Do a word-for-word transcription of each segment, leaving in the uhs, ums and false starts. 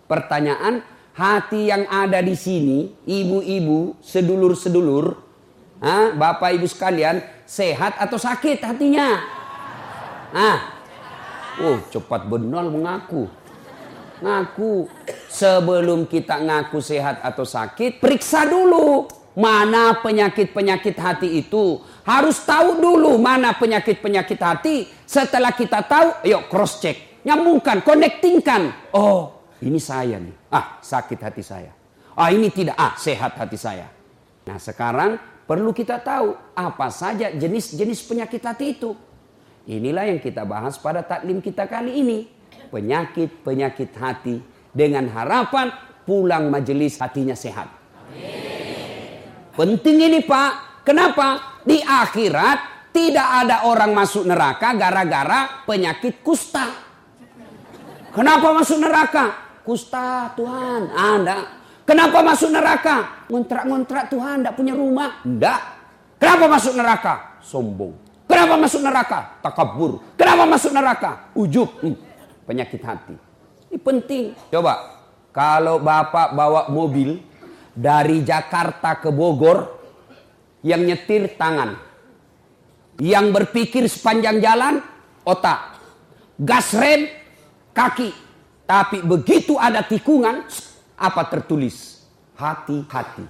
Pertanyaan, hati yang ada di sini, ibu-ibu, sedulur-sedulur, ah, bapak ibu sekalian, sehat atau sakit hatinya? Ah, oh cepat benar mengaku. Ngaku. Sebelum kita ngaku sehat atau sakit, periksa dulu mana penyakit-penyakit hati itu. Harus tahu dulu mana penyakit-penyakit hati. Setelah kita tahu, yuk cross check, nyambungkan, connectingkan. Oh, ini saya nih. Ah, sakit hati saya. Ah, ini tidak. Ah, sehat hati saya. Nah, sekarang perlu kita tahu apa saja jenis-jenis penyakit hati itu. Inilah yang kita bahas pada taklim kita kali ini. Penyakit-penyakit hati. Dengan harapan pulang majelis hatinya sehat. Amin. Penting ini Pak. Kenapa? Di akhirat tidak ada orang masuk neraka gara-gara penyakit kusta. Kenapa masuk neraka? Kusta Tuhan, Anda. Kenapa masuk neraka? Ngontrak-ngontrak Tuhan, tidak punya rumah. Tidak. Kenapa masuk neraka? Sombong. Kenapa masuk neraka? Takabur. Kenapa masuk neraka? Ujub. Hmm. Penyakit hati. Ini penting. Coba, kalau Bapak bawa mobil dari Jakarta ke Bogor, yang nyetir tangan. Yang berpikir sepanjang jalan, otak. Gas rem, kaki. Tapi begitu ada tikungan, apa tertulis? Hati-hati.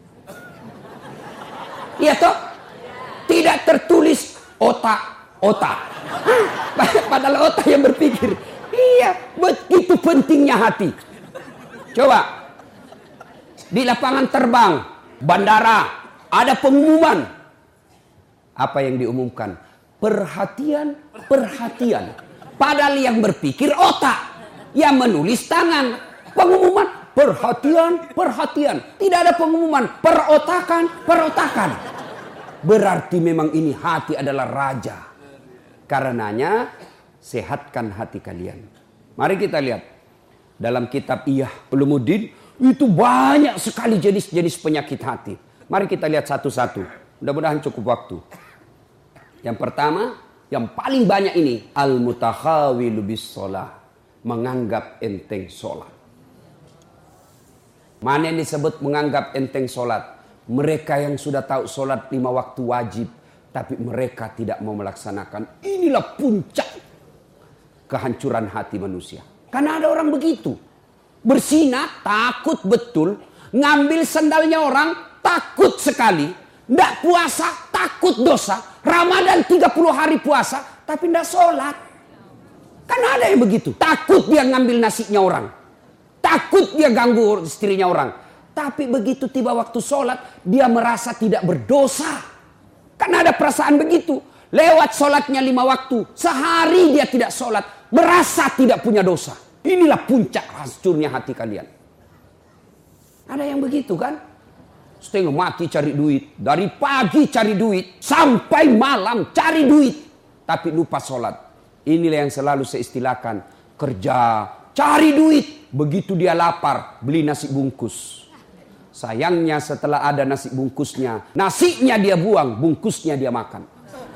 Iya toh? Tidak tertulis otak-otak. Padahal otak yang berpikir. Iya, begitu pentingnya hati. Coba. Di lapangan terbang, bandara, ada pengumuman. Apa yang diumumkan? Perhatian, perhatian. Padahal yang berpikir otak. Yang menulis tangan. Pengumuman perhatian, perhatian. Tidak ada pengumuman perotakan, perotakan. Berarti memang ini hati adalah raja. Karenanya sehatkan hati kalian. Mari kita lihat. Dalam kitab Iyah Ulumuddin. Itu banyak sekali jenis-jenis penyakit hati. Mari kita lihat satu-satu. Mudah-mudahan cukup waktu. Yang pertama. Yang paling banyak ini. Al-mutakhawilu bis-sholah. Menganggap enteng sholat. Mana yang disebut menganggap enteng sholat? Mereka yang sudah tahu sholat lima waktu wajib. Tapi mereka tidak mau melaksanakan. Inilah puncak kehancuran hati manusia. Karena ada orang begitu. Bersinah takut betul. Ngambil sandalnya orang takut sekali. Tidak puasa takut dosa. Ramadan tiga puluh hari puasa. Tapi tidak sholat. Kan ada yang begitu. Takut dia ngambil nasinya orang. Takut dia ganggu istrinya orang. Tapi begitu tiba waktu sholat. Dia merasa tidak berdosa. Kan ada perasaan begitu. Lewat sholatnya lima waktu. Sehari dia tidak sholat. Merasa tidak punya dosa. Inilah puncak hancurnya hati kalian. Ada yang begitu kan? Setengah mati cari duit. Dari pagi cari duit. Sampai malam cari duit. Tapi lupa sholat. Inilah yang selalu saya istilahkan. Kerja, cari duit. Begitu dia lapar, beli nasi bungkus. Sayangnya setelah ada nasi bungkusnya. Nasinya dia buang, bungkusnya dia makan.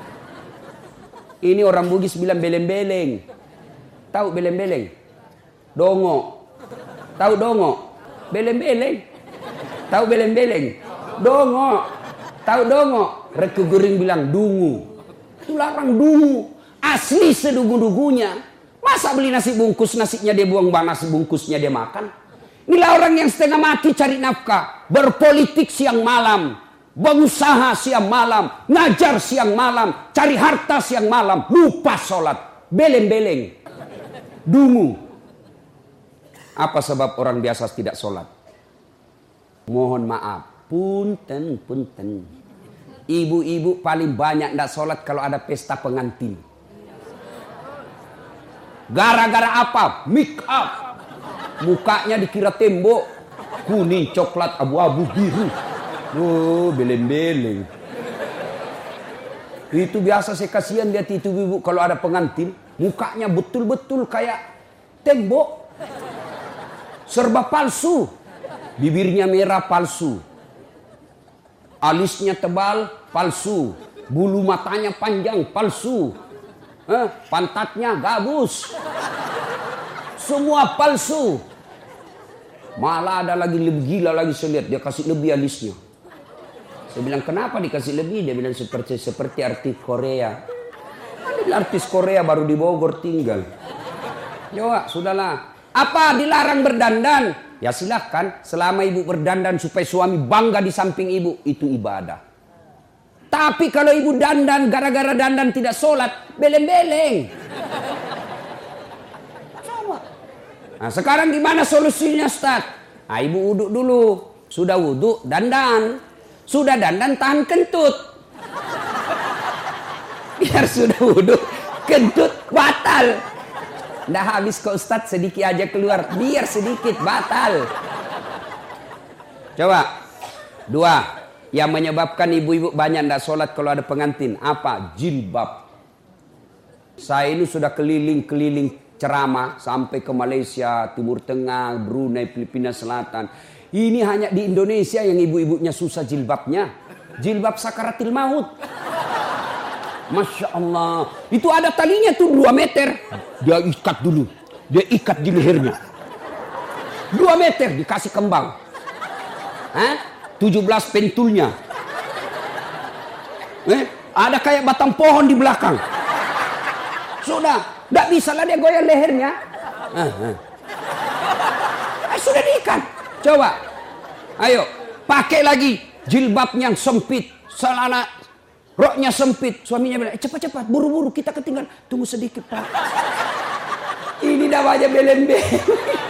Ini orang Bugis bilang beleng-beleng. Tahu beleng-beleng? Dongo. Tahu dongo? Beleng-beleng. Tahu beleng-beleng? Dongo. Tahu dongo? Reku Gering bilang dungu. Itu larang dungu. Asli sedugu-dugunya. Masa beli nasi bungkus, nasinya dia buang, bang nasi bungkusnya dia makan. Inilah orang yang setengah mati cari nafkah. Berpolitik siang malam. Berusaha siang malam. Ngajar siang malam. Cari harta siang malam. Lupa sholat. Beleng-beleng. Dungu. Apa sebab orang biasa tidak sholat? Mohon maaf. Punten, punten. Ibu-ibu paling banyak tidak sholat kalau ada pesta pengantin. Gara-gara apa? Make up. Mukanya dikira tembok. Kuning, coklat, abu-abu, biru. Oh, beleng-beleng. Itu biasa saya kasihan lihat itu ibu kalau ada pengantin. Mukanya betul-betul kayak tembok. Serba palsu. Bibirnya merah palsu. Alisnya tebal palsu. Bulu matanya panjang palsu. Eh, pantatnya gabus. Semua palsu. Malah ada lagi lebih gila lagi saya lihat. Dia kasih lebih alisnya. Saya bilang kenapa dikasih lebih? Dia bilang seperti seperti artis Korea. Ada artis Korea baru di Bogor tinggal. Coba, sudahlah. Apa dilarang berdandan? Ya silahkan. Selama ibu berdandan supaya suami bangga di samping ibu. Itu ibadah. Tapi kalau ibu dandan gara-gara dandan tidak sholat. Beleng-beleng. Nah sekarang gimana solusinya Ustaz? Nah, ibu wuduk dulu. Sudah wuduk, dandan. Sudah dandan, tahan kentut. Biar sudah wuduk, kentut batal. Nggak habis kok Ustaz, sedikit aja keluar. Biar sedikit, batal. Coba. Dua. Yang menyebabkan ibu-ibu banyak nggak sholat kalau ada pengantin. Apa? Jilbab. Saya ini sudah keliling-keliling ceramah sampai ke Malaysia, Timur Tengah, Brunei, Filipina Selatan. Ini hanya di Indonesia yang ibu-ibunya susah jilbabnya. Jilbab sakaratil maut. Masya Allah. Itu ada talinya tuh dua meter. Dia ikat dulu. Dia ikat di lehernya. Dua meter dikasih kembang. Hah? tujuh belas pentulnya. Eh, ada kayak batang pohon di belakang. Sudah. Tidak bisa lah dia goyang lehernya. Ah, ah. Eh, sudah diikat. Coba. Ayo. Pakai lagi. Jilbab yang sempit. Celana roknya sempit. Suaminya bilang, eh, cepat-cepat. Buru-buru kita ketinggalan. Tunggu sedikit Pak. Ini namanya belen-belen.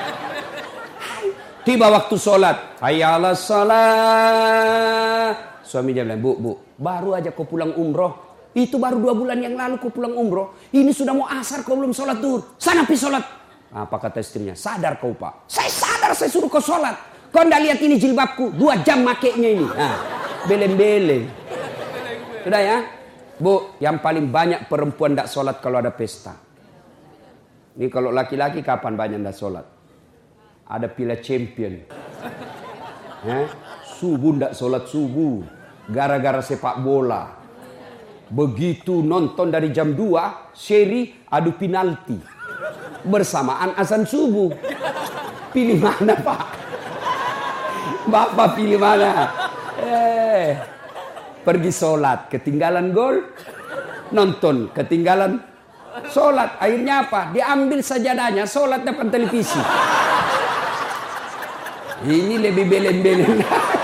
Tiba waktu sholat. Hayya 'alas shalah. Suaminya bilang, bu, bu. Baru aja kau pulang umroh. Itu baru dua bulan yang lalu kau pulang umroh. Ini sudah mau asar kau belum sholat duhur. Sana pi sholat. Apa kata istrinya? Sadar kau Pak. Saya sadar saya suruh kau sholat. Kau ndak lihat ini jilbabku. Dua jam makainya ini. Nah, beleng-beleng. Sudah ya. Bu, yang paling banyak perempuan ndak sholat kalau ada pesta. Ini kalau laki-laki kapan banyak ndak sholat? Ada Piala Champion. Eh? Subuh ndak sholat subuh. Gara-gara sepak bola. Begitu nonton dari jam dua, seri adu penalti. Bersamaan azan subuh. Pilih mana Pak? Bapak pilih mana? Eh, pergi sholat, ketinggalan gol. Nonton, ketinggalan sholat. Akhirnya apa? Diambil sajadahnya, sholat depan televisi. Ini lebih belen-belen.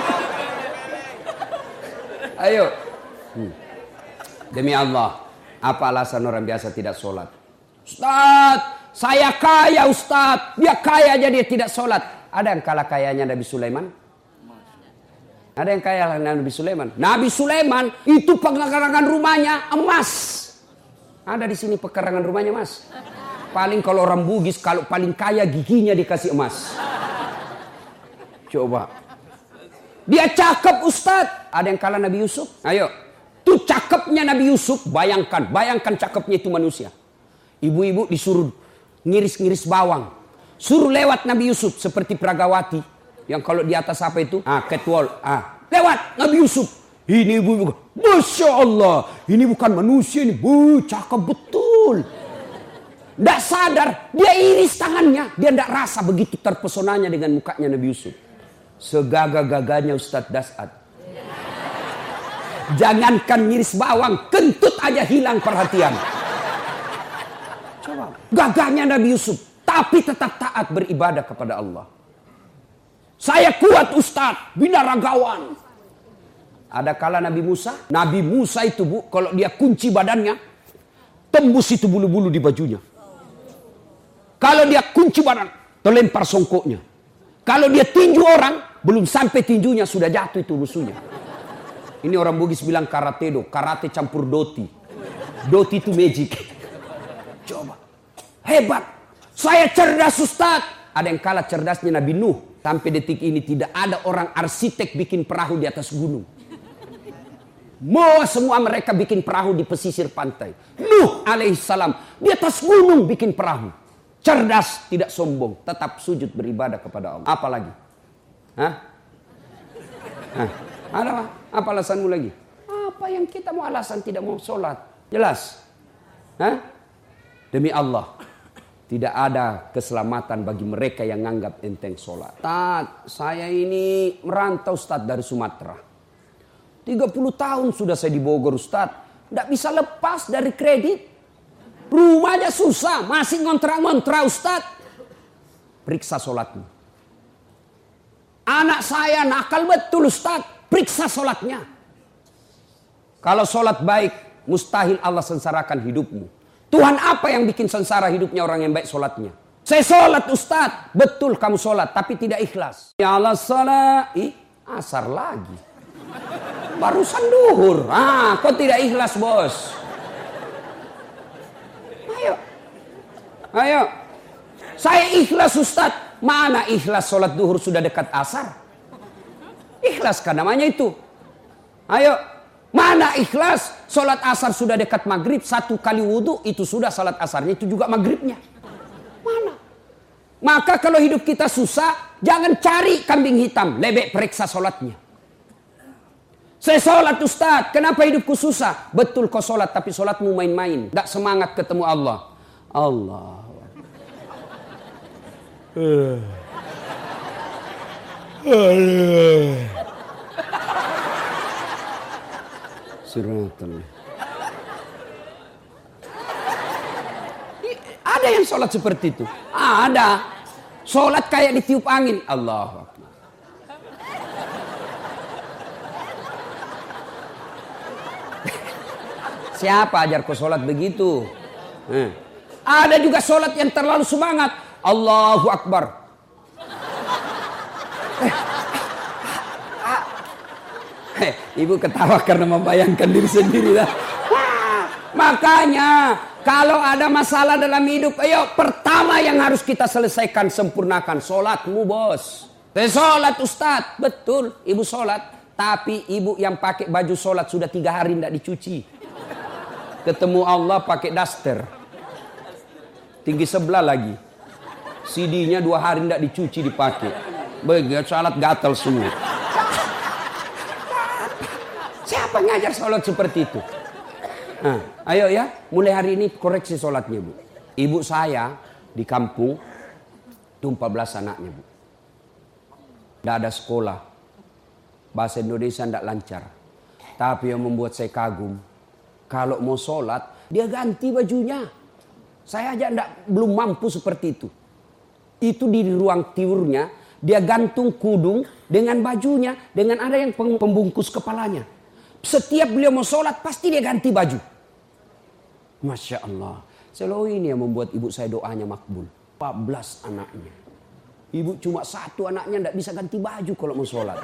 Ayo. Hmm. Demi Allah, apa alasan orang biasa tidak sholat? Ustaz, saya kaya Ustaz. Dia kaya aja dia tidak sholat. Ada yang kalah kayanya Nabi Sulaiman? Ada yang kaya Nabi Sulaiman? Nabi Sulaiman itu pekarangan rumahnya emas. Ada di sini pekarangan rumahnya emas. Paling kalau orang Bugis, kalau paling kaya giginya dikasih emas. Coba. Dia cakep Ustaz. Ada yang kalah Nabi Yusuf? Ayo. Itu cakepnya Nabi Yusuf, bayangkan, bayangkan cakepnya itu manusia. Ibu-ibu disuruh ngiris-ngiris bawang. Suruh lewat Nabi Yusuf seperti Pragawati. Yang kalau di atas apa itu? Ah, catwalk. Ah, lewat Nabi Yusuf. Ini ibu-ibu, Masya Allah. Ini bukan manusia ini. Bu, cakep betul. Tidak sadar, dia iris tangannya. Dia tidak rasa begitu terpesonanya dengan mukanya Nabi Yusuf. Segagah-gagahnya Ustadz Das'ad. Jangankan ngiris bawang, kentut aja hilang perhatian. Coba. Gagahnya Nabi Yusuf, tapi tetap taat beribadah kepada Allah. Saya kuat Ustadz, binaragawan. Ada kala Nabi Musa. Nabi Musa itu bu, kalau dia kunci badannya, tembus itu bulu-bulu di bajunya. Kalau dia kunci badan, terlempar songkoknya. Kalau dia tinju orang, belum sampai tinjunya sudah jatuh itu musuhnya. Ini orang Bugis bilang karate do, karate campur doti. Doti itu magic. Coba. Hebat. Saya cerdas Ustaz. Ada yang kalah cerdasnya Nabi Nuh. Sampai detik ini tidak ada orang arsitek bikin perahu di atas gunung. Mau semua mereka bikin perahu di pesisir pantai. Nuh alaihissalam di atas gunung bikin perahu. Cerdas, tidak sombong. Tetap sujud beribadah kepada Allah. Apa lagi? Hah? Hah? Ada apa? Apa alasanmu lagi? Apa yang kita mau alasan tidak mau sholat? Jelas? Hah? Demi Allah. Tidak ada keselamatan bagi mereka yang menganggap enteng sholat. Ustaz, saya ini merantau Ustaz dari Sumatera. tiga puluh tahun sudah saya di Bogor Ustaz. Tidak bisa lepas dari kredit. Rumahnya susah, masih ngontrak-ngontrak Ustaz. Periksa sholatmu. Anak saya nakal betul Ustaz. Periksa sholatnya. Kalau sholat baik, mustahil Allah sengsarakan hidupmu. Tuhan apa yang bikin sengsara hidupnya orang yang baik sholatnya? Saya sholat Ustaz. Betul kamu sholat, tapi tidak ikhlas. Ya Allah sholat. Ih, asar lagi. Barusan duhur. Ah, kok tidak ikhlas bos? Ayo. Ayo. Saya ikhlas Ustaz. Mana ikhlas sholat duhur sudah dekat asar? Ikhlas kan namanya itu. Ayo. Mana ikhlas sholat asar sudah dekat maghrib. Satu kali wudhu itu sudah sholat asarnya. Itu juga maghribnya. Mana? Maka kalau hidup kita susah. Jangan cari kambing hitam. Lebih periksa sholatnya. Saya sholat Ustaz. Kenapa hidupku susah? Betul kau sholat. Tapi sholatmu main-main. Tidak semangat ketemu Allah. Allah. Uh. Uh. Suratul. Ada yang sholat seperti itu. Ah, ada. Sholat kayak ditiup angin. Allahu Akbar. Siapa ajar kau sholat begitu? Eh. Ada juga sholat yang terlalu semangat. Allahu Akbar. Eh, ibu ketawa karena membayangkan diri sendiri lah. Makanya kalau ada masalah dalam hidup, ayo pertama yang harus kita selesaikan, sempurnakan sholatmu bos. Saya sholat Ustaz, betul ibu sholat. Tapi ibu yang pakai baju sholat sudah tiga hari tidak dicuci. Ketemu Allah pakai daster. Tinggi sebelah lagi. C D-nya dua hari tidak dicuci dipakai. Begitu sholat gatal semua. Siapa ngajar sholat seperti itu? Nah, ayo ya, mulai hari ini koreksi sholatnya bu. Ibu saya di kampung itu empat belas anaknya bu. Tidak ada sekolah. Bahasa Indonesia tidak lancar. Tapi yang membuat saya kagum, kalau mau sholat dia ganti bajunya. Saya aja enggak, belum mampu seperti itu. Itu di ruang tidurnya dia gantung kudung dengan bajunya, dengan ada yang pembungkus kepalanya. Setiap beliau mau sholat pasti dia ganti baju. Masya Allah. Selalu ini yang membuat ibu saya doanya makbul. empat belas anaknya. Ibu cuma satu anaknya tidak bisa ganti baju kalau mau sholat.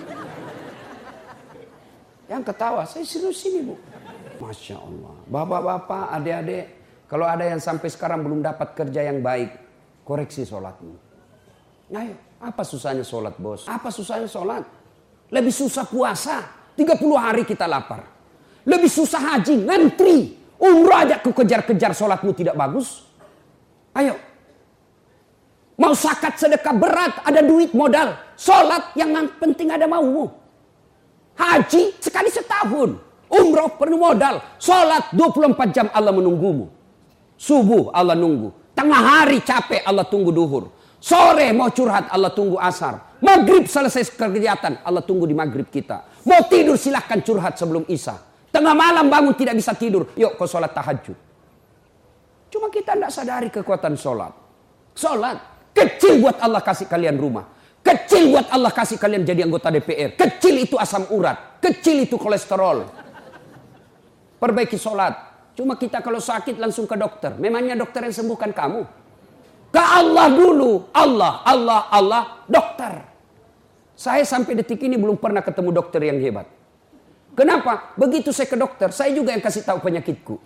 Yang ketawa, saya serius ini bu. Masya Allah. Bapak-bapak, adik-adik. Kalau ada yang sampai sekarang belum dapat kerja yang baik. Koreksi sholatmu. Ayo, apa susahnya sholat bos? Apa susahnya sholat? Lebih susah puasa. tiga puluh hari kita lapar. Lebih susah haji, ngantri. Umroh aja ku kejar-kejar, sholatmu tidak bagus. Ayo. Mau zakat sedekah berat, ada duit modal. Sholat yang penting ada maumu. Haji sekali setahun. Umroh penuh modal. Sholat dua puluh empat jam Allah menunggumu. Subuh Allah nunggu. Tengah hari capek Allah tunggu duhur. Sore mau curhat Allah tunggu asar. Maghrib selesai kegiatan Allah tunggu di maghrib kita. Mau tidur silahkan curhat sebelum isya. Tengah malam bangun tidak bisa tidur. Yuk kau sholat tahajud. Cuma kita tidak sadari kekuatan sholat. Sholat. Kecil buat Allah kasih kalian rumah. Kecil buat Allah kasih kalian jadi anggota D P R. Kecil itu asam urat. Kecil itu kolesterol. Perbaiki sholat. Cuma kita kalau sakit langsung ke dokter. Memangnya dokter yang sembuhkan kamu? Ke Allah dulu. Allah, Allah, Allah. Dokter. Saya sampai detik ini belum pernah ketemu dokter yang hebat. Kenapa? Begitu saya ke dokter, saya juga yang kasih tahu penyakitku.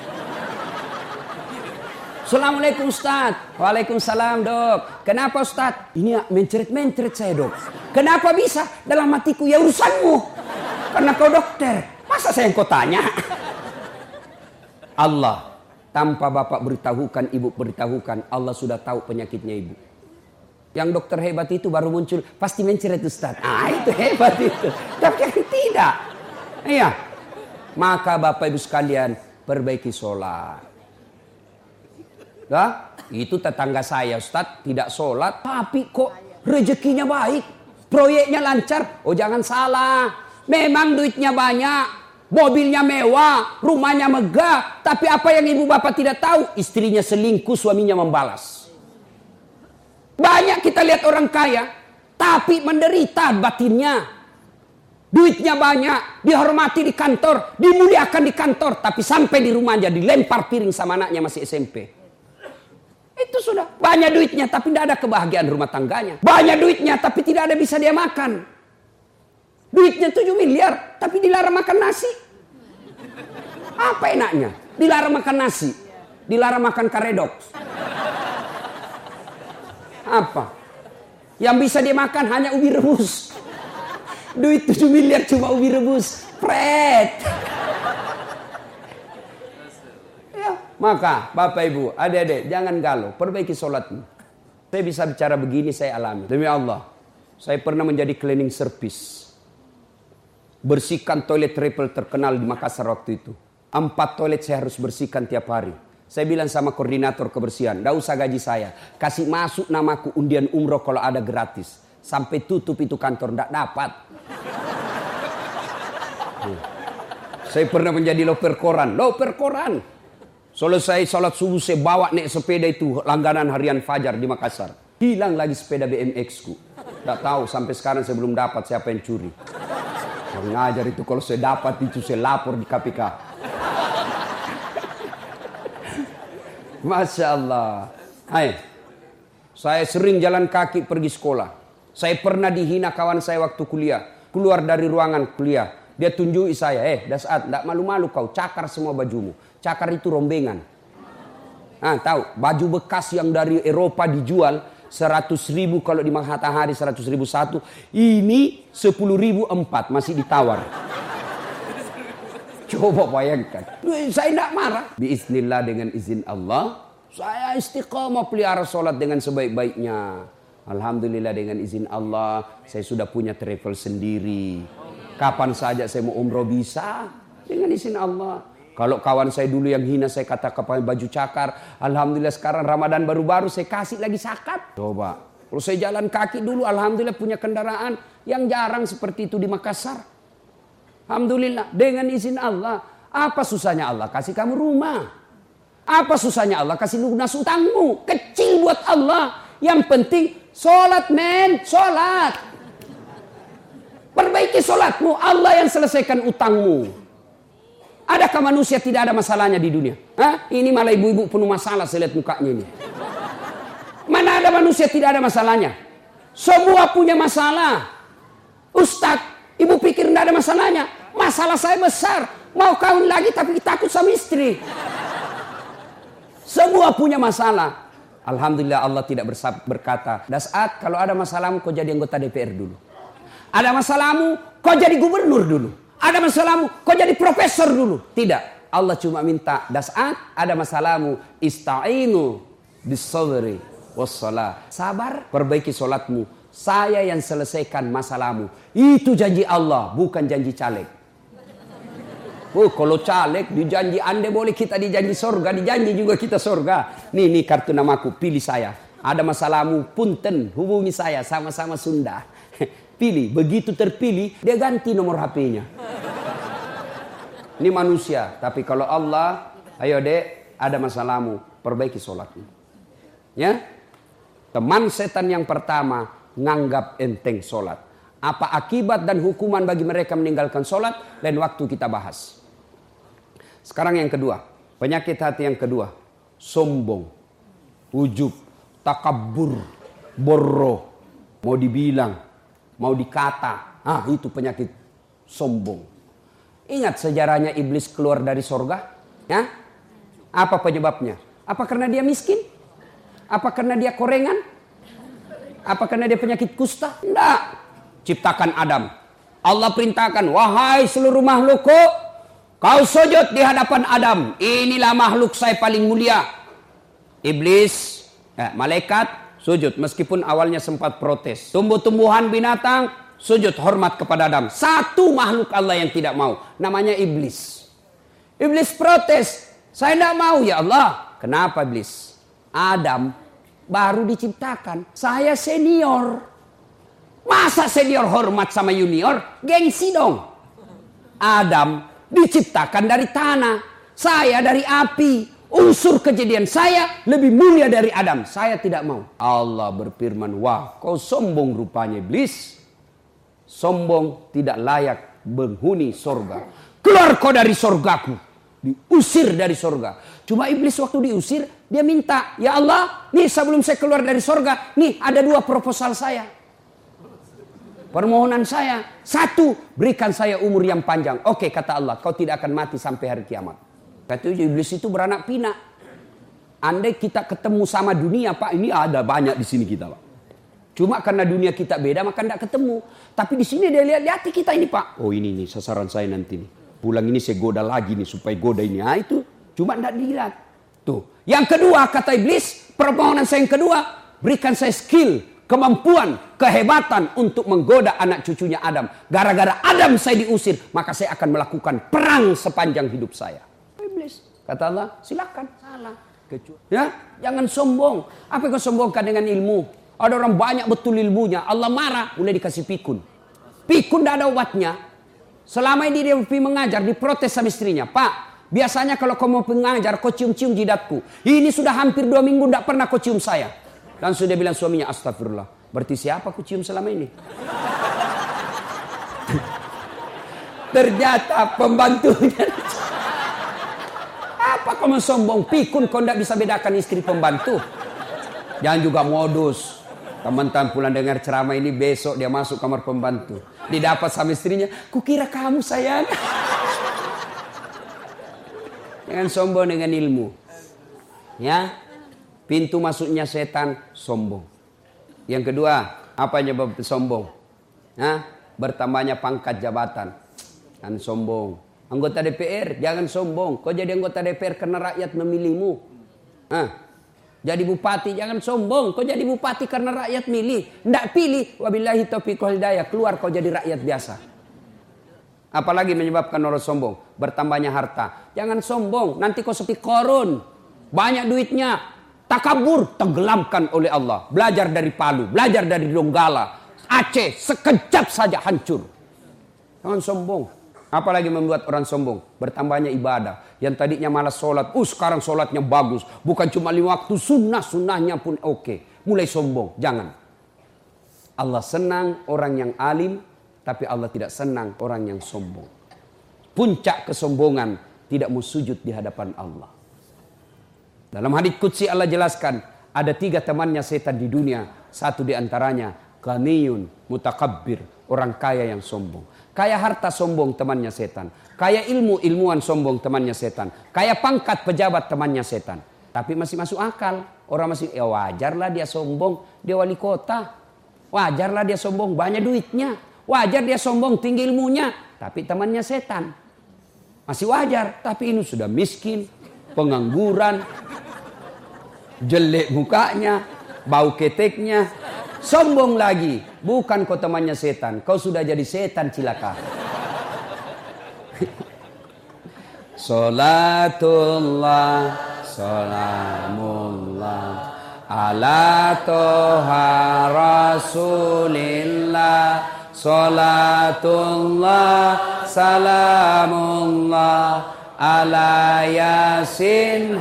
Assalamualaikum Ustaz. Waalaikumsalam dok. Kenapa Ustaz? Ini mencret-mencret saya dok. Kenapa bisa? Dalam hatiku ya urusanmu. Karena kau dokter. Masa saya yang kau tanya? Allah. Tanpa bapak beritahukan, ibu beritahukan. Allah sudah tahu penyakitnya ibu. Yang dokter hebat itu baru muncul. Pasti mencret Ustaz. Ah itu hebat itu. Tapi yang tidak. Iya. Maka bapak ibu sekalian perbaiki sholat. Nah, itu tetangga saya Ustadz tidak sholat, tapi kok rezekinya baik, proyeknya lancar. Oh jangan salah, memang duitnya banyak, mobilnya mewah, rumahnya megah, tapi apa yang ibu bapak tidak tahu, istrinya selingkuh, suaminya membalas. Banyak kita lihat orang kaya, tapi menderita batinnya. Duitnya banyak, dihormati di kantor, dimuliakan di kantor, tapi sampai di rumahnya dilempar piring sama anaknya masih S M P. Itu sudah banyak duitnya, tapi tidak ada kebahagiaan rumah tangganya. Banyak duitnya, tapi tidak ada bisa dia makan. Duitnya tujuh miliar, tapi dilarang makan nasi. Apa enaknya? Dilarang makan nasi, dilarang makan karedok. Apa? Yang bisa dia makan hanya ubi rebus. Duit tujuh miliar cuma ubi rebus. Pret. Ya, maka Bapak Ibu, adik-adik, jangan galau, perbaiki sholatmu. Saya bisa bicara begini, saya alami. Demi Allah, saya pernah menjadi cleaning service. Bersihkan toilet triple terkenal di Makassar waktu itu. Empat toilet saya harus bersihkan tiap hari. Saya bilang sama koordinator kebersihan, tidak usah gaji saya, kasih masuk namaku undian umroh kalau ada gratis. Sampai tutup itu kantor, tidak dapat. Hmm. Saya pernah menjadi loper koran. Loper koran. Selesai sholat subuh saya bawa naik sepeda itu langganan harian Fajar di Makassar. Hilang lagi sepeda B M X ku. Tidak tahu sampai sekarang saya belum dapat siapa yang curi. Yang ngajar itu kalau saya dapat itu saya lapor di K P K. Masya Allah. Hai. Saya sering jalan kaki pergi sekolah. Saya pernah dihina kawan saya waktu kuliah. Keluar dari ruangan kuliah. Dia tunjuki saya, eh Dasat, tidak malu-malu kau, cakar semua bajumu. Cakar itu rombengan. Ah, tahu, baju bekas yang dari Eropa dijual seratus ribu kalau di Matahari seratus ribu satu. Ini sepuluh ribu empat, masih ditawar. Coba bayangkan. Saya tidak marah. Biiznillah dengan izin Allah, saya istiqamah pelihara sholat dengan sebaik-baiknya. Alhamdulillah dengan izin Allah, saya sudah punya travel sendiri. Kapan saja saya mau umroh bisa dengan izin Allah. Kalau kawan saya dulu yang hina saya katakan pakai baju cakar, alhamdulillah sekarang Ramadan baru-baru saya kasih lagi zakat. Coba. Kalau saya jalan kaki dulu, alhamdulillah punya kendaraan yang jarang seperti itu di Makassar. Alhamdulillah dengan izin Allah. Apa susahnya Allah kasih kamu rumah? Apa susahnya Allah kasih lunas utangmu? Kecil buat Allah. Yang penting sholat men, sholat. Perbaiki sholatmu, Allah yang selesaikan utangmu. Adakah manusia tidak ada masalahnya di dunia? Hah? Ini malah ibu-ibu penuh masalah, saya lihat mukanya ini. Mana ada manusia tidak ada masalahnya? Semua punya masalah. Ustadz, ibu pikir tidak ada masalahnya? Masalah saya besar. Mau kawin lagi tapi takut sama istri. Semua punya masalah. Alhamdulillah Allah tidak berkata, Dasat kalau ada masalahmu kau jadi anggota D P R dulu. Ada masalahmu kau jadi gubernur dulu. Ada masalahmu kau jadi profesor dulu. Tidak. Allah cuma minta, Dasat ada masalahmu ista'inu bis-sabri was-shalah. Sabar, perbaiki sholatmu. Saya yang selesaikan masalahmu. Itu janji Allah, bukan janji caleg. Oh, kalau caleg dijanji anda boleh kita dijanji sorga, dijanji juga kita sorga. Nih, nih kartu namaku, pilih saya. Ada masalahmu, punten, hubungi saya, sama-sama Sunda. Pilih, begitu terpilih, dia ganti nomor H P-nya. Ini manusia, tapi kalau Allah, ayo dek, ada masalahmu, perbaiki sholatmu. Ya, teman setan yang pertama, nganggap enteng sholat. Apa akibat dan hukuman bagi mereka meninggalkan sholat, lain waktu kita bahas. Sekarang yang kedua, penyakit hati yang kedua, sombong, ujub, takabur, borro, mau dibilang, mau dikata, ah itu penyakit sombong. Ingat sejarahnya iblis keluar dari sorga, ya? Apa penyebabnya? Apa karena dia miskin? Apa karena dia korengan? Apa karena dia penyakit kusta? Tidak. Ciptakan Adam. Allah perintahkan, wahai seluruh makhlukku, kau sujud di hadapan Adam. Inilah makhluk saya paling mulia. Iblis, eh, malaikat, sujud. Meskipun awalnya sempat protes. Tumbuh-tumbuhan binatang, sujud hormat kepada Adam. Satu makhluk Allah yang tidak mau. Namanya iblis. Iblis protes. Saya tidak mau ya Allah. Kenapa iblis? Adam baru diciptakan. Saya senior. Masa senior hormat sama junior? Gengsi dong. Adam diciptakan dari tanah. Saya dari api. Unsur kejadian saya lebih mulia dari Adam. Saya tidak mau. Allah berfirman, wah kau sombong rupanya iblis. Sombong tidak layak menghuni sorga. Keluar kau dari sorgaku. Diusir dari sorga. Cuma iblis waktu diusir, dia minta, ya Allah, nih sebelum saya keluar dari sorga, nih ada dua proposal saya. Permohonan saya. Satu, berikan saya umur yang panjang. Oke, kata Allah, kau tidak akan mati sampai hari kiamat. Kata iblis itu beranak pinak. Andai kita ketemu sama dunia, Pak, ini ada banyak di sini kita, Pak. Cuma karena dunia kita beda, maka tidak ketemu. Tapi di sini dia lihat-lihat kita ini, Pak. Oh ini nih sasaran saya nanti nih. Pulang ini saya goda lagi nih supaya goda ini. Ah itu cuma tidak dilihat. Tuh. Yang kedua kata iblis, permohonan saya yang kedua, berikan saya skill, kemampuan, kehebatan untuk menggoda anak cucunya Adam. Gara-gara Adam saya diusir, maka saya akan melakukan perang sepanjang hidup saya. Iblis. Kata Allah, silakan. Salah. Ya, jangan sombong. Apa yang kau sombongkan dengan ilmu? Ada orang banyak betul ilmunya. Allah marah, mulai dikasih pikun. Pikun tidak ada obatnya. Selama ini dia pergi mengajar, diprotes sama istrinya. Pak, biasanya kalau kau mau mengajar, kau cium-cium jidatku. Ini sudah hampir dua minggu tidak pernah kau cium saya. Langsung dia bilang suaminya, astagfirullah. Berarti siapa kau cium selama ini? Ternyata pembantunya. Apa kau sombong? Pikun kau tidak bisa bedakan istri pembantu. Jangan juga modus. Teman-teman pulang dengar ceramah ini, besok dia masuk kamar pembantu. Didapat sama istrinya, kukira kamu sayang. Jangan sombong dengan ilmu. Ya, pintu masuknya setan sombong. Yang kedua, apa penyebab sombong? Nah, bertambahnya pangkat jabatan. Kan sombong. Anggota D P R, jangan sombong. Kau jadi anggota D P R karena rakyat memilihmu. Nah, jadi bupati, jangan sombong. Kau jadi bupati karena rakyat milih. Tidak pilih, wabillahi taufiq wal hidayah. Keluar kau jadi rakyat biasa. Apalagi menyebabkan orang sombong? Bertambahnya harta. Jangan sombong, nanti kau seperti Qarun. Banyak duitnya. Takabur, tenggelamkan oleh Allah. Belajar dari Palu, belajar dari Donggala. Aceh, sekejap saja hancur. Jangan sombong. Apalagi membuat orang sombong? Bertambahnya ibadah. Yang tadinya malas sholat, uh sekarang sholatnya bagus. Bukan cuma lima waktu, sunnah-sunnahnya pun oke. Okay. Mulai sombong, jangan. Allah senang orang yang alim, tapi Allah tidak senang orang yang sombong. Puncak kesombongan, tidak mau sujud di hadapan Allah. Dalam hadits qudsi Allah jelaskan, ada tiga temannya setan di dunia. Satu di antaranya, ghaniyun mutakabbir, orang kaya yang sombong. Kaya harta sombong temannya setan. Kaya ilmu ilmuwan sombong temannya setan. Kaya pangkat pejabat temannya setan. Tapi masih masuk akal. Orang masih, ya wajarlah dia sombong. Dia wali kota. Wajarlah dia sombong. Banyak duitnya. Wajar dia sombong tinggi ilmunya. Tapi temannya setan. Masih wajar. Tapi ini sudah miskin. Pengangguran. Jelek mukanya. Bau keteknya. Sombong lagi. Bukan kau temannya setan. Kau sudah jadi setan cilaka. Salatullah, salamullah ala toha rasulillah. Salatullah, salamullah ala yasin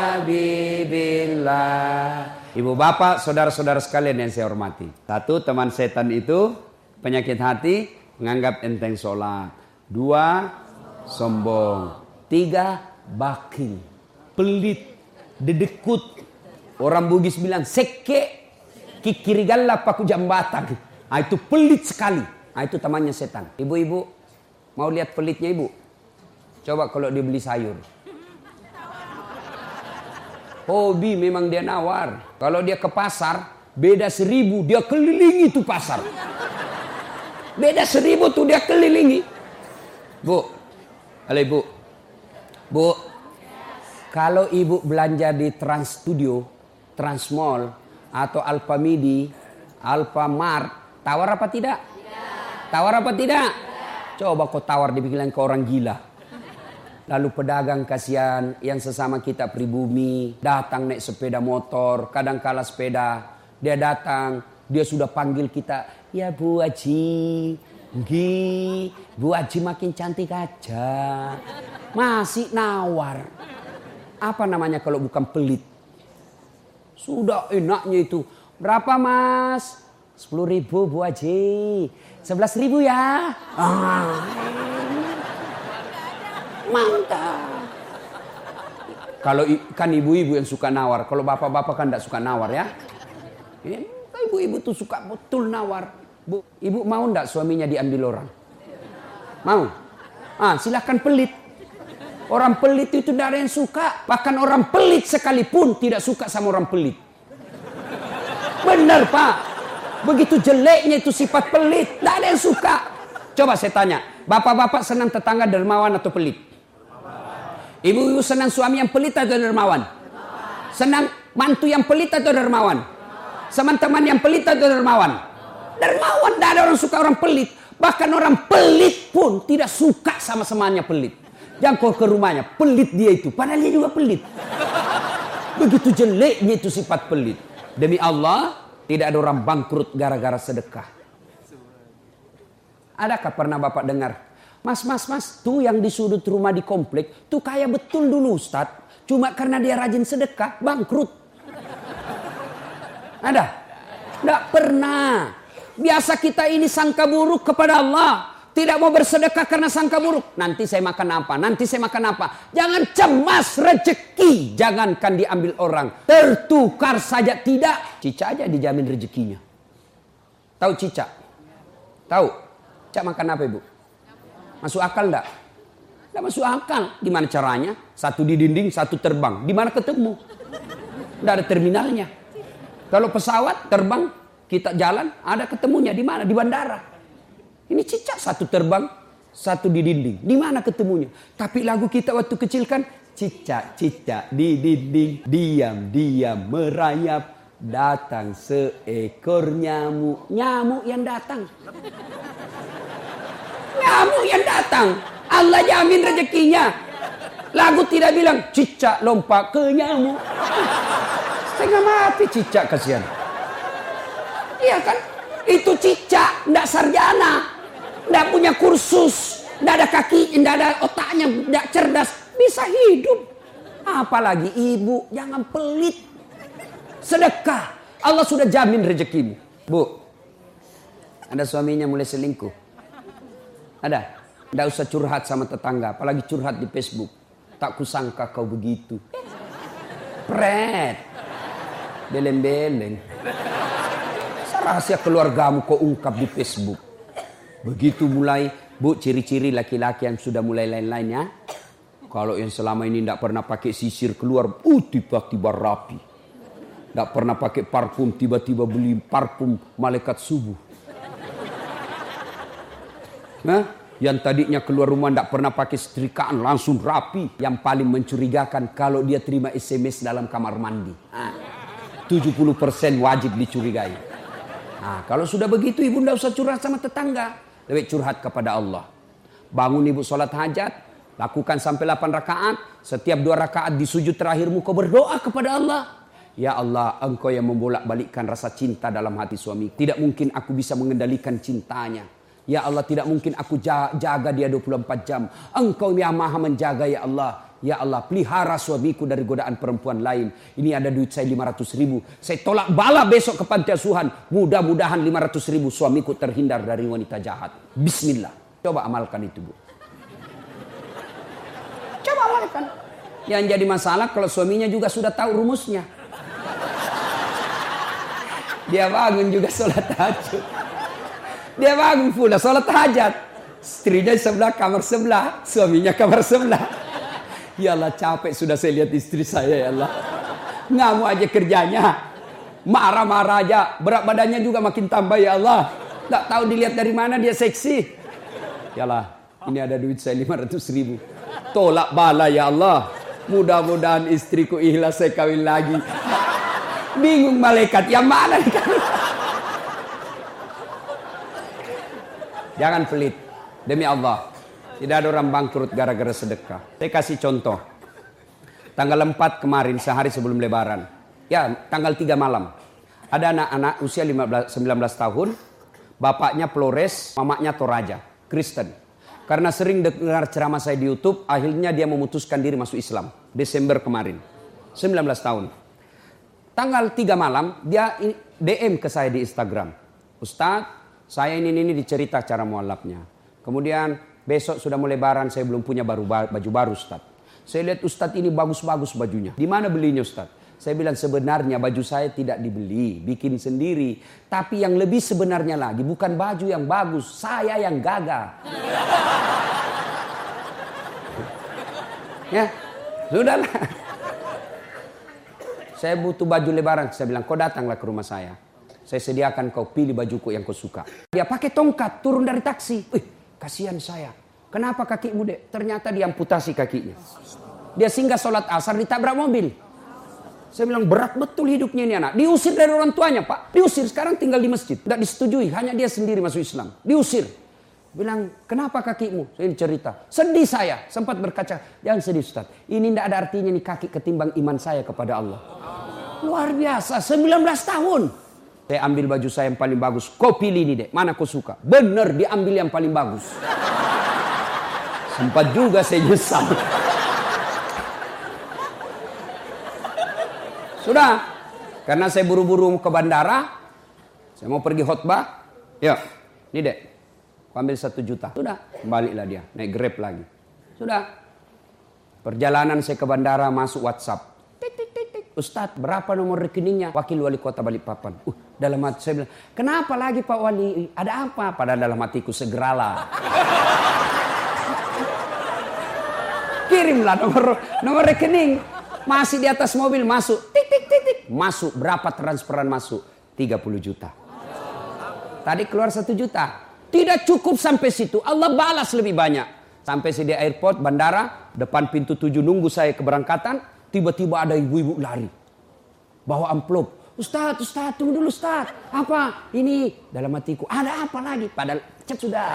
habibillah. Ibu bapak, saudara-saudara sekalian yang saya hormati. Satu, teman setan itu penyakit hati, menganggap enteng sholat. Dua, sombong. Tiga, bakhil, pelit, dedekut. Orang Bugis bilang seke, kikirigalla paku jambatan. Nah, itu pelit sekali. Nah, itu temannya setan. Ibu-ibu, mau lihat pelitnya ibu? Coba kalau dia beli sayur. Hobi memang dia nawar. Kalau dia ke pasar, beda seribu, dia kelilingi tuh pasar. Beda seribu tuh dia kelilingi. Bu, halo ibu. Bu, kalau ibu belanja di Trans Studio, Trans Mall, atau Alfamidi, Alfamart, tawar apa tidak? Tidak. Tawar apa tidak? Tidak. Coba kau tawar dibilang ke orang gila. Lalu pedagang kasihan yang sesama kita pribumi datang naik sepeda motor, kadang kala sepeda. Dia datang, dia sudah panggil kita, ya Bu Haji, Gi, Bu Haji makin cantik aja. Masih nawar. Apa namanya kalau bukan pelit? Sudah enaknya itu. Berapa Mas? Sepuluh ribu Bu Haji. Sebelas ribu ya. Ah, mantap. Kalau kan ibu-ibu yang suka nawar. Kalau bapak-bapak kan tidak suka nawar ya. Ibu-ibu tuh suka betul nawar. Bu, ibu mau tidak suaminya diambil orang? Mau? Ah, silakan pelit. Orang pelit itu tidak ada yang suka. Bahkan orang pelit sekalipun tidak suka sama orang pelit. Benar Pak. Begitu jeleknya itu sifat pelit. Tidak ada yang suka. Coba saya tanya. Bapak-bapak senang tetangga dermawan atau pelit? Ibu-ibu senang suami yang pelit atau dermawan? Senang mantu yang pelit atau dermawan? Teman-teman yang pelit atau dermawan? Dermawan. Tidak ada orang suka orang pelit. Bahkan orang pelit pun tidak suka sama semuanya pelit. Jangan kau ke rumahnya. Pelit dia itu. Padahal dia juga pelit. Begitu jeleknya itu sifat pelit. Demi Allah, tidak ada orang bangkrut gara-gara sedekah. Adakah pernah Bapak dengar? Mas, mas, mas, tuh yang di sudut rumah di komplek, tuh kaya betul dulu Ustaz. Cuma karena dia rajin sedekah, bangkrut. Ada? Tidak pernah. Biasa kita ini sangka buruk kepada Allah. Tidak mau bersedekah karena sangka buruk. Nanti saya makan apa? Nanti saya makan apa? Jangan cemas rezeki. Jangankan diambil orang. Tertukar saja tidak. Cica aja dijamin rezekinya. Tahu Cica? Tahu? Cica makan apa Ibu? Masuk akal enggak? Enggak masuk akal. Gimana caranya? Satu di dinding, satu terbang. Di mana ketemu? Enggak ada terminalnya. Kalau pesawat terbang, kita jalan, ada ketemunya di mana? Di bandara. Ini Cica satu terbang, satu di dinding. Di mana ketemunya? Tapi lagu kita waktu kecil kan, Cica, Cica di dinding, diam, diam merayap, datang seekor nyamuk. Nyamuk yang datang. Nyamuk yang datang. Allah jamin rezekinya. Lagu tidak bilang, Cica lompat ke nyamuk. Setengah mati Cica, kasihan. Iya kan? Itu Cica, tidak sarjana. Tidak punya kursus. Tidak ada kaki, tidak ada otaknya, tidak cerdas. Bisa hidup. Apalagi ibu, jangan pelit. Sedekah. Allah sudah jamin rezekimu. Bu, ada suaminya mulai selingkuh. Ada? Tidak usah curhat sama tetangga. Apalagi curhat di Facebook. Tak kusangka kau begitu. Pret. Beleng-beleng. Rahasia keluargamu kau ungkap di Facebook. Begitu mulai, Bu, ciri-ciri laki-laki yang sudah mulai lain-lainnya. Kalau yang selama ini tidak pernah pakai sisir keluar, uh tiba-tiba rapi. Tidak pernah pakai parfum, tiba-tiba beli parfum malaikat subuh. Nah, yang tadinya keluar rumah tidak pernah pakai setrikaan, langsung rapi. Yang paling mencurigakan kalau dia terima S M S dalam kamar mandi. Nah, tujuh puluh persen wajib dicurigai. Nah, kalau sudah begitu ibu tidak usah curhat sama tetangga. Lebih curhat kepada Allah. Bangun ibu sholat hajat. Lakukan sampai delapan rakaat. Setiap dua rakaat di sujud terakhirmu kau berdoa kepada Allah. Ya Allah, engkau yang membolak-balikkan rasa cinta dalam hati suami. Tidak mungkin aku bisa mengendalikan cintanya. Ya Allah, tidak mungkin aku jaga dia dua puluh empat jam. Engkau yang maha menjaga ya Allah. Ya Allah, pelihara suamiku dari godaan perempuan lain. Ini ada duit saya lima ratus ribu. Saya tolak bala besok ke panti asuhan. Mudah-mudahan lima ratus ribu suamiku terhindar dari wanita jahat. Bismillah. Coba amalkan itu, Bu. Coba amalkan. Yang jadi masalah kalau suaminya juga sudah tahu rumusnya. Dia bangun juga sholat tahajud. Dia bangun pula sholat hajat. Istrinya sebelah, kamar sebelah. Suaminya kamar sebelah. Ya Allah, capek sudah saya lihat istri saya ya Allah. Ngamuk aja kerjanya. Marah-marah aja. Berat badannya juga makin tambah ya Allah. Tak tahu dilihat dari mana dia seksi. Ya Allah, ini ada duit saya lima ratus ribu. Tolak bala ya Allah. Mudah-mudahan istriku ikhlas saya kawin lagi. Bingung malaikat yang mana nih kan? Jangan pelit. Demi Allah. Tidak ada orang bangkrut gara-gara sedekah. Saya kasih contoh. Tanggal empat kemarin, sehari sebelum lebaran. Ya, tanggal tiga malam. Ada anak-anak usia lima belas, sembilan belas tahun. Bapaknya Flores, mamanya Toraja. Kristen. Karena sering dengar ceramah saya di YouTube, akhirnya dia memutuskan diri masuk Islam. Desember kemarin. sembilan belas tahun. Tanggal tiga malam, dia D M ke saya di Instagram. Ustadz, saya ini ini dicerita cara mualafnya. Kemudian besok sudah mau lebaran, saya belum punya baru baju baru Ustadz. Saya lihat Ustadz ini bagus-bagus bajunya. Di mana belinya Ustadz? Saya bilang sebenarnya baju saya tidak dibeli, bikin sendiri. Tapi yang lebih sebenarnya lagi, bukan baju yang bagus, saya yang gagah. Ya, sudahlah. Saya butuh baju lebaran. Saya bilang, kau datanglah ke rumah saya. Saya sediakan kau pilih bajuku yang kau suka. Dia pakai tongkat, turun dari taksi. Wih, kasihan saya. Kenapa kakimu, Dek? Ternyata diamputasi kakinya. Dia singgah sholat asar, ditabrak mobil. Saya bilang, berat betul hidupnya ini anak. Diusir dari orang tuanya, Pak. Diusir, sekarang tinggal di masjid. Tidak disetujui, hanya dia sendiri masuk Islam. Diusir. Bilang, kenapa kakimu? Saya cerita. Sedih saya, sempat berkaca. Jangan sedih, Ustaz. Ini tidak ada artinya nih kaki ketimbang iman saya kepada Allah. Luar biasa, sembilan belas tahun. Saya ambil baju saya yang paling bagus. Kau pilih ini, Dek. Mana kau suka? Benar, diambil yang paling bagus. Sempat juga saya nyesal. Sudah, karena saya buru-buru ke bandara, saya mau pergi khutbah. Ya, ini Dek, ambil satu juta. Sudah, baliklah dia, naik Grab lagi. Sudah, perjalanan saya ke bandara masuk WhatsApp. Tik, tik, tik, tik. Ustadz, berapa nomor rekeningnya? Wakil Wali Kota Balikpapan. Uh, dalam hati saya bilang, kenapa lagi Pak Wali? Ada apa? Padahal dalam hatiku segeralah. Kirimlah nomor nomor rekening. Masih di atas mobil masuk. Tik, tik, tik, tik. Masuk. Berapa transferan masuk? tiga puluh juta. Tadi keluar satu juta. Tidak cukup sampai situ. Allah balas lebih banyak. Sampai saya di airport, bandara. Depan pintu tujuh nunggu saya keberangkatan. Tiba-tiba ada ibu-ibu lari. Bawa amplop. Ustadz, Ustadz, tunggu dulu Ustadz. Apa? Ini dalam hatiku. Ada apa lagi? Padahal cet sudah.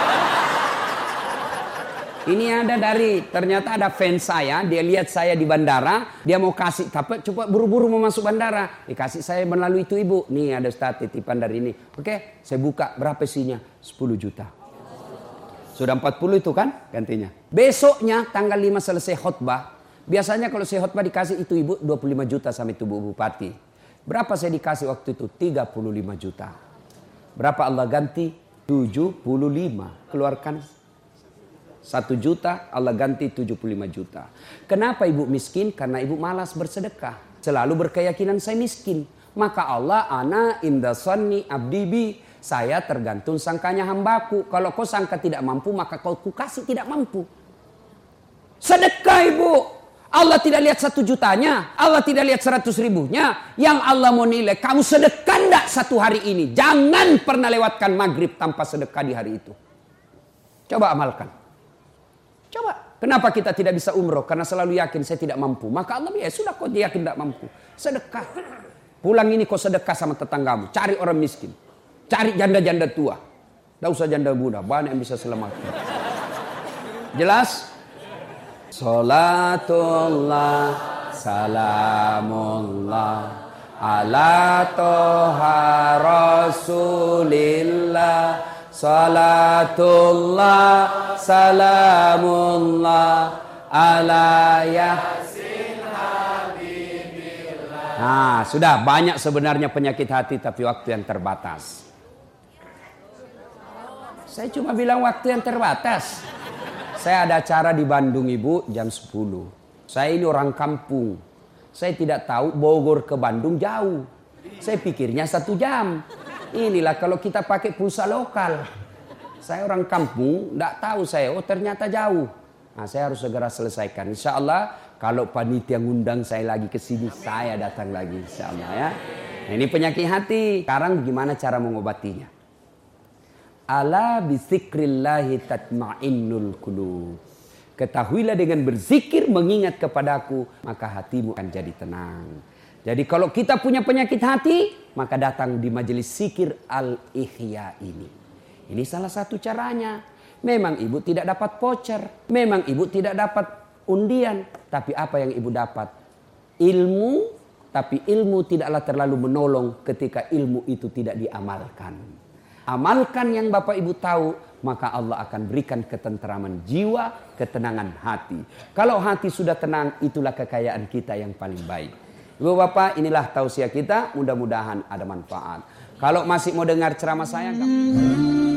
Ini ada dari, ternyata ada fans saya, dia lihat saya di bandara, dia mau kasih, tapi coba buru-buru mau masuk bandara. Dikasih saya melalui itu ibu, nih ada Ustaz titipan dari ini. Oke, saya buka, berapa isinya? sepuluh juta. Sudah empat puluh itu kan gantinya. Besoknya tanggal lima selesai khutbah. Biasanya kalau saya khutbah dikasih itu ibu dua puluh lima juta sama itu bu bupati. Berapa saya dikasih waktu itu? tiga puluh lima juta. Berapa Allah ganti? tujuh puluh lima. Keluarkan satu juta, Allah ganti tujuh puluh lima juta. Kenapa ibu miskin? Karena ibu malas bersedekah. Selalu berkeyakinan saya miskin. Maka Allah, ana inda sanni abdibi. Saya tergantung sangkanya hambaku. Kalau kau sangka tidak mampu, maka kau kukasih tidak mampu. Sedekah ibu. Allah tidak lihat satu jutanya. Allah tidak lihat seratus ribunya. Yang Allah mau nilai, kamu sedekah enggak satu hari ini. Jangan pernah lewatkan maghrib tanpa sedekah di hari itu. Coba amalkan. Coba, kenapa kita tidak bisa umroh? Karena selalu yakin saya tidak mampu. Maka Allah, ya sudah kau yakin tidak mampu. Sedekah. Pulang ini kau sedekah sama tetanggamu. Cari orang miskin. Cari janda-janda tua. Tidak usah janda muda. Banyak yang bisa selamatkan. Jelas? Salatullah, salamullah, ala toha rasulillah. Salatullah, salamullah, ala yasin habibillah. Nah, sudah banyak sebenarnya penyakit hati tapi waktu yang terbatas. Saya cuma bilang waktu yang terbatas. Saya ada acara di Bandung ibu jam sepuluh. Saya ini orang kampung. Saya tidak tahu Bogor ke Bandung jauh. Saya pikirnya satu jam. Inilah kalau kita pakai pulsa lokal. Saya orang kampung, tidak tahu saya. Oh ternyata jauh. Nah saya harus segera selesaikan. Insya Allah kalau panitia ngundang saya lagi ke sini, saya datang lagi. Insya Allah ya. Nah, ini penyakit hati. Sekarang gimana cara mengobatinya? Ala bizikrillahi tatma'innul qulub. Ketahuilah dengan berzikir mengingat kepadaku, maka hatimu akan jadi tenang. Jadi kalau kita punya penyakit hati, maka datang di majelis zikir al-ihya ini. Ini salah satu caranya. Memang ibu tidak dapat voucher. Memang ibu tidak dapat undian. Tapi apa yang ibu dapat? Ilmu. Tapi ilmu tidaklah terlalu menolong ketika ilmu itu tidak diamalkan. Amalkan yang Bapak Ibu tahu, maka Allah akan berikan ketenteraman jiwa, ketenangan hati. Kalau hati sudah tenang, itulah kekayaan kita yang paling baik. Ibu Bapak, inilah tausiah kita, mudah-mudahan ada manfaat. Kalau masih mau dengar ceramah saya,